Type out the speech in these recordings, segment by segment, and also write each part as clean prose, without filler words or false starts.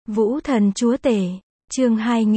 Vũ Thần Chúa Tể, chương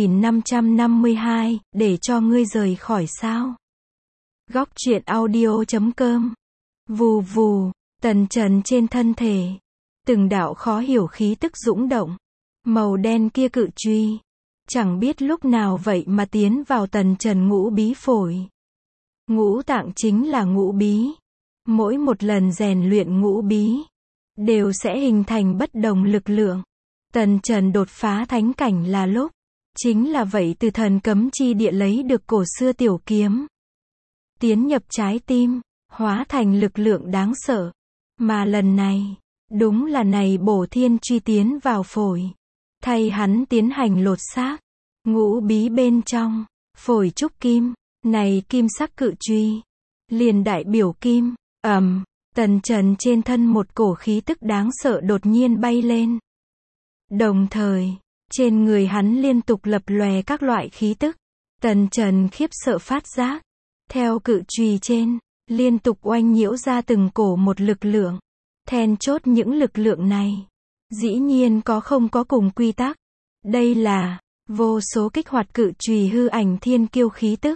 2552, để cho ngươi rời khỏi sao. Góc truyện audio.com. Vù vù, tần trần trên thân thể. Từng đạo khó hiểu khí tức dũng động. Màu đen kia cự truy. Chẳng biết lúc nào vậy mà tiến vào tần trần ngũ bí phổi. Ngũ tạng chính là ngũ bí. Mỗi một lần rèn luyện ngũ bí, đều sẽ hình thành bất đồng lực lượng. Tần Trần đột phá thánh cảnh là lúc, chính là vậy từ thần cấm chi địa lấy được cổ xưa tiểu kiếm. Tiến nhập trái tim, hóa thành lực lượng đáng sợ. Mà lần này, đúng là này bổ thiên truy tiến vào phổi. Thay hắn tiến hành lột xác. Ngũ bí bên trong, phổi trúc kim, này kim sắc cự truy. Liền đại biểu kim, Tần Trần trên thân một cổ khí tức đáng sợ đột nhiên bay lên. Đồng thời, trên người hắn liên tục lập lòe các loại khí tức. Tần Trần khiếp sợ phát giác. Theo cự chùy trên, liên tục oanh nhiễu ra từng cổ một lực lượng. Then chốt những lực lượng này, dĩ nhiên không có cùng quy tắc. Đây là, vô số kích hoạt cự chùy hư ảnh thiên kiêu khí tức.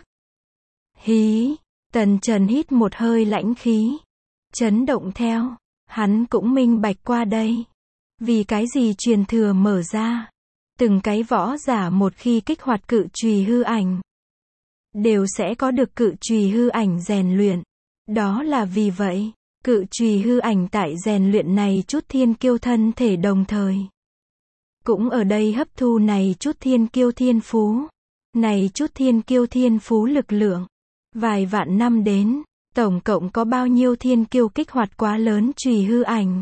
Hí, Tần Trần hít một hơi lãnh khí. Chấn động theo, hắn cũng minh bạch qua đây. Vì cái gì truyền thừa mở ra, từng cái võ giả một khi kích hoạt cự chùy hư ảnh, đều sẽ có được cự chùy hư ảnh rèn luyện. Đó là vì vậy, cự chùy hư ảnh tại rèn luyện này chút thiên kiêu thân thể đồng thời. Cũng ở đây hấp thu này chút thiên kiêu thiên phú. Này chút thiên kiêu thiên phú lực lượng. Vài vạn năm đến, tổng cộng có bao nhiêu thiên kiêu kích hoạt quá lớn chùy hư ảnh.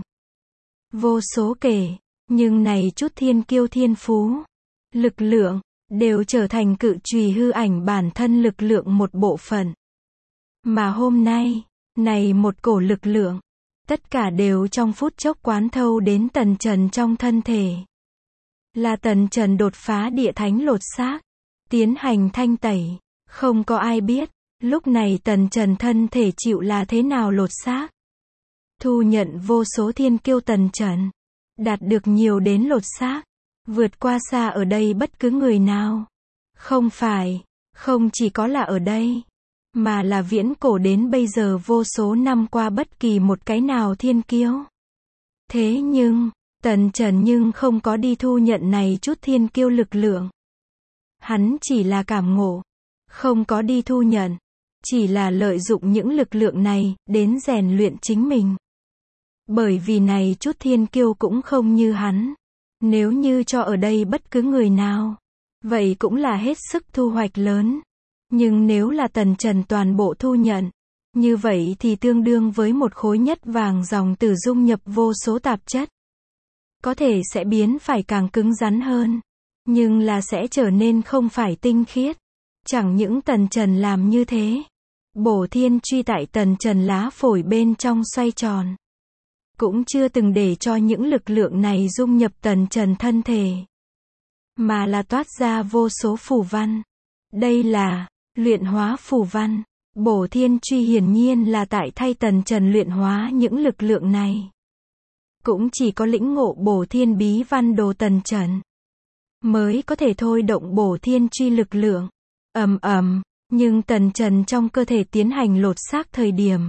Vô số kể, nhưng này chút thiên kiêu thiên phú, lực lượng, đều trở thành cự chùy hư ảnh bản thân lực lượng một bộ phận. Mà hôm nay, này một cổ lực lượng, tất cả đều trong phút chốc quán thâu đến Tần Trần trong thân thể. Là Tần Trần đột phá địa thánh lột xác, tiến hành thanh tẩy, không có ai biết, lúc này Tần Trần thân thể chịu là thế nào lột xác. Thu nhận vô số thiên kiêu Tần Trần, đạt được nhiều đến lột xác, vượt qua xa ở đây bất cứ người nào. Không phải, không chỉ có là ở đây, mà là viễn cổ đến bây giờ vô số năm qua bất kỳ một cái nào thiên kiêu. Thế nhưng, Tần Trần không có đi thu nhận này chút thiên kiêu lực lượng. Hắn chỉ là cảm ngộ, không có đi thu nhận, chỉ là lợi dụng những lực lượng này đến rèn luyện chính mình. Bởi vì này chút thiên kiêu cũng không như hắn. Nếu như cho ở đây bất cứ người nào, vậy cũng là hết sức thu hoạch lớn. Nhưng nếu là Tần Trần toàn bộ thu nhận, như vậy thì tương đương với một khối nhất vàng dòng tử dung nhập vô số tạp chất. Có thể sẽ biến phải càng cứng rắn hơn, nhưng là sẽ trở nên không phải tinh khiết. Chẳng những Tần Trần làm như thế, bổ thiên truy tại Tần Trần lá phổi bên trong xoay tròn. Cũng chưa từng để cho những lực lượng này dung nhập Tần Trần thân thể, mà là toát ra vô số phù văn. Đây là luyện hóa phù văn. Bổ thiên truy hiển nhiên là tại thay Tần Trần luyện hóa những lực lượng này. Cũng chỉ có lĩnh ngộ bổ thiên bí văn đồ Tần Trần mới có thể thôi động bổ thiên truy lực lượng. Nhưng Tần Trần trong cơ thể tiến hành lột xác thời điểm,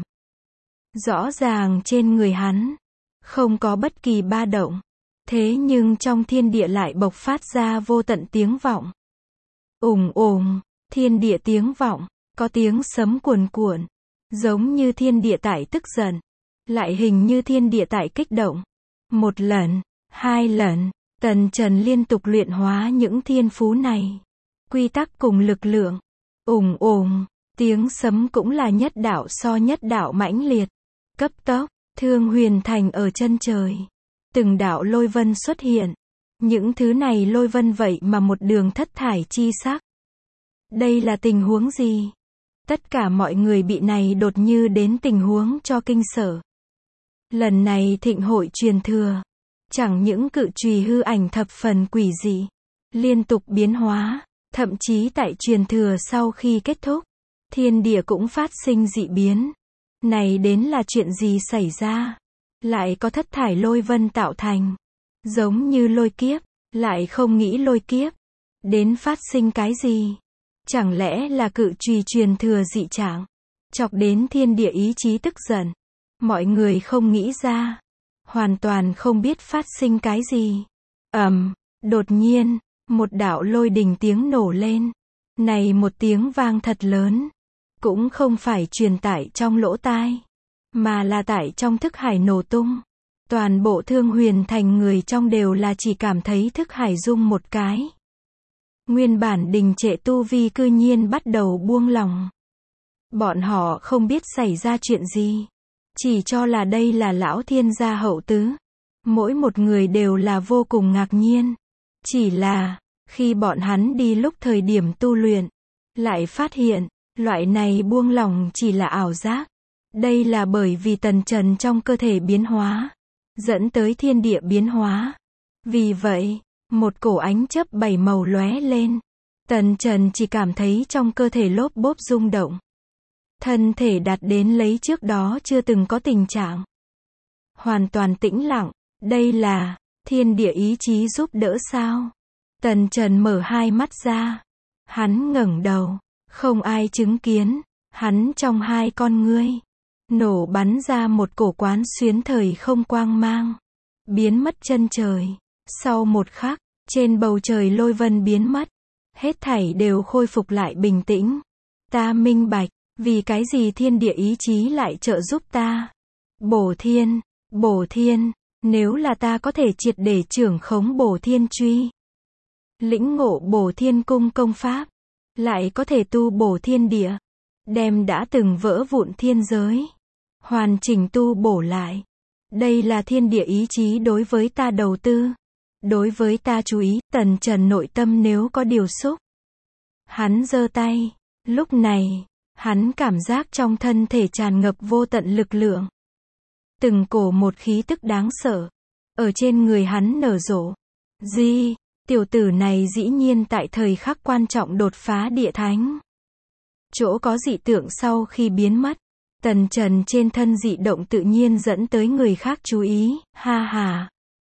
rõ ràng trên người hắn không có bất kỳ ba động. Thế nhưng trong thiên địa lại bộc phát ra vô tận tiếng vọng. Ùng ùng, thiên địa tiếng vọng, có tiếng sấm cuồn cuộn, giống như thiên địa tại tức giận, lại hình như thiên địa tại kích động. Một lần, hai lần, Tần Trần liên tục luyện hóa những thiên phú này. Quy tắc cùng lực lượng. Ùng ùng, tiếng sấm cũng là nhất đạo so nhất đạo mãnh liệt. Cấp tốc, Thương Huyền Thành ở chân trời. Từng đạo lôi vân xuất hiện. Những thứ này lôi vân vậy mà một đường thất thải chi sắc. Đây là tình huống gì? Tất cả mọi người bị này đột như đến tình huống cho kinh sợ. Lần này thịnh hội truyền thừa, chẳng những cự chùy hư ảnh thập phần quỷ dị, liên tục biến hóa, thậm chí tại truyền thừa sau khi kết thúc, thiên địa cũng phát sinh dị biến. Này đến là chuyện gì xảy ra? Lại có thất thải lôi vân tạo thành, giống như lôi kiếp, lại không nghĩ lôi kiếp đến phát sinh cái gì. Chẳng lẽ là cự chùy truyền thừa dị trạng, chọc đến thiên địa ý chí tức giận. Mọi người không nghĩ ra, hoàn toàn không biết phát sinh cái gì. Đột nhiên, một đạo lôi đình tiếng nổ lên. Này một tiếng vang thật lớn, cũng không phải truyền tải trong lỗ tai, mà là tại trong thức hải nổ tung. Toàn bộ Thương Huyền Thành người trong đều là chỉ cảm thấy thức hải rung một cái. Nguyên bản đình trệ tu vi cư nhiên bắt đầu buông lỏng. Bọn họ không biết xảy ra chuyện gì, chỉ cho là đây là lão thiên gia hậu tứ. Mỗi một người đều là vô cùng ngạc nhiên. Chỉ là, khi bọn hắn đi lúc thời điểm tu luyện, lại phát hiện, loại này buông lỏng chỉ là ảo giác. Đây là bởi vì tần trần trong cơ thể biến hóa, dẫn tới thiên địa biến hóa. Vì vậy, một cổ ánh chớp 7 màu lóe lên. Tần trần chỉ cảm thấy trong cơ thể lốp bốp rung động. Thân thể đạt đến lấy trước đó chưa từng có tình trạng. Hoàn toàn tĩnh lặng. Đây là thiên địa ý chí giúp đỡ sao? Tần Trần mở hai mắt ra. Hắn ngẩng đầu. Không ai chứng kiến. Hắn trong hai con ngươi nổ bắn ra một cổ quán xuyến thời không quang mang. Biến mất chân trời. Sau một khắc, trên bầu trời lôi vân biến mất. Hết thảy đều khôi phục lại bình tĩnh. Ta minh bạch, vì cái gì thiên địa ý chí lại trợ giúp ta? Bổ thiên, nếu là ta có thể triệt để trưởng khống Bổ Thiên Truy, lĩnh ngộ Bổ Thiên Cung công pháp, lại có thể tu bổ thiên địa, đem đã từng vỡ vụn thiên giới, hoàn chỉnh tu bổ lại. Đây là thiên địa ý chí đối với ta đầu tư, đối với ta chú ý. Tần Trần nội tâm nếu có điều xúc, hắn giơ tay. Lúc này, hắn cảm giác trong thân thể tràn ngập vô tận lực lượng. Từng cổ một khí tức đáng sợ ở trên người hắn nở rộ. Tiểu tử này dĩ nhiên tại thời khắc quan trọng đột phá địa thánh. Chỗ có dị tượng sau khi biến mất, Tần Trần trên thân dị động tự nhiên dẫn tới người khác chú ý. Ha ha.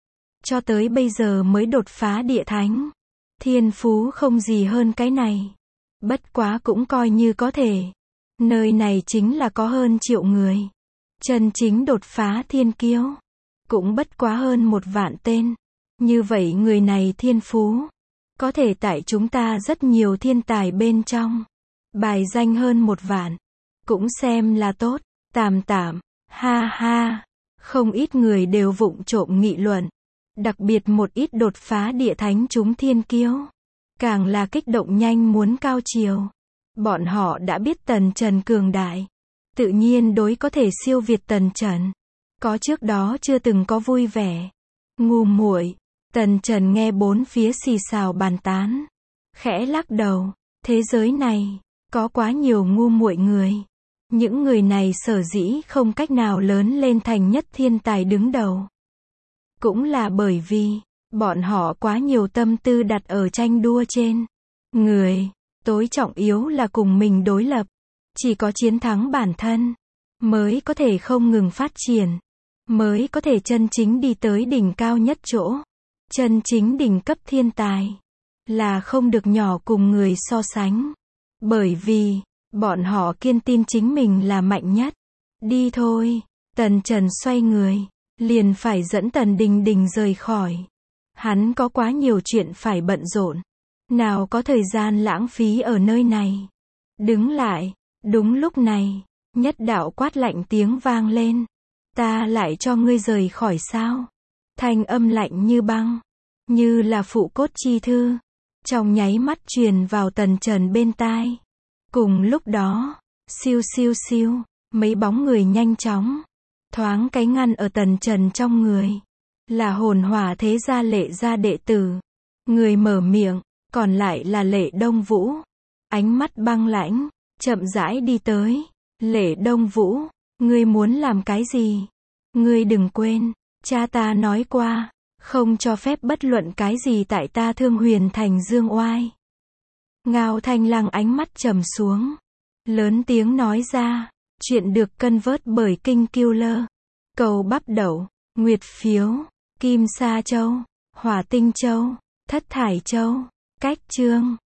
Cho tới bây giờ mới đột phá địa thánh. Thiên phú không gì hơn cái này. Bất quá cũng coi như có thể. Nơi này chính là có hơn 1 triệu người. Chân chính đột phá thiên kiêu cũng bất quá hơn 1 vạn tên. Như vậy người này thiên phú có thể tại chúng ta rất nhiều thiên tài bên trong bài danh hơn 1 vạn, cũng xem là tốt. Tạm, ha ha. Không ít người đều vụng trộm nghị luận, đặc biệt một ít đột phá địa thánh chúng thiên kiêu, càng là kích động nhanh muốn cao chiều. Bọn họ đã biết Tần Trần cường đại, tự nhiên đối có thể siêu việt Tần Trần, có trước đó chưa từng có vui vẻ. Ngu muội. Tần Trần nghe bốn phía xì xào bàn tán, khẽ lắc đầu. Thế giới này có quá nhiều ngu muội người. Những người này sở dĩ không cách nào lớn lên thành nhất thiên tài đứng đầu, cũng là bởi vì bọn họ quá nhiều tâm tư đặt ở tranh đua trên người. Tối trọng yếu là cùng mình đối lập. Chỉ có chiến thắng bản thân mới có thể không ngừng phát triển, mới có thể chân chính đi tới đỉnh cao nhất chỗ. Chân chính đỉnh cấp thiên tài là không được nhỏ cùng người so sánh, bởi vì bọn họ kiên tin chính mình là mạnh nhất. Đi thôi. Tần Trần xoay người, liền phải dẫn Tần Đình Đình rời khỏi. Hắn có quá nhiều chuyện phải bận rộn, nào có thời gian lãng phí ở nơi này. Đứng lại. Đúng lúc này, nhất đạo quát lạnh tiếng vang lên. Ta lại cho ngươi rời khỏi sao? Thanh âm lạnh như băng, như là phụ cốt chi thư, trong nháy mắt truyền vào Tần Trần bên tai. Cùng lúc đó, siêu siêu siêu, mấy bóng người nhanh chóng thoáng cái ngăn ở Tần Trần trong người. Là Hồn Hỏa Thế Gia Lệ gia đệ tử. Người mở miệng còn lại là Lệ Đông Vũ. Ánh mắt băng lãnh, chậm rãi đi tới. Lệ Đông Vũ, ngươi muốn làm cái gì? Ngươi đừng quên, cha ta nói qua, không cho phép bất luận cái gì tại ta Thương Huyền Thành dương oai. Ngao Thanh Lăng ánh mắt trầm xuống, lớn tiếng nói ra. Chuyện được cân vớt bởi Kinh Killer. Cầu bắp đậu, nguyệt phiếu, kim sa châu, hỏa tinh châu. Thất Thải Châu. Cách chương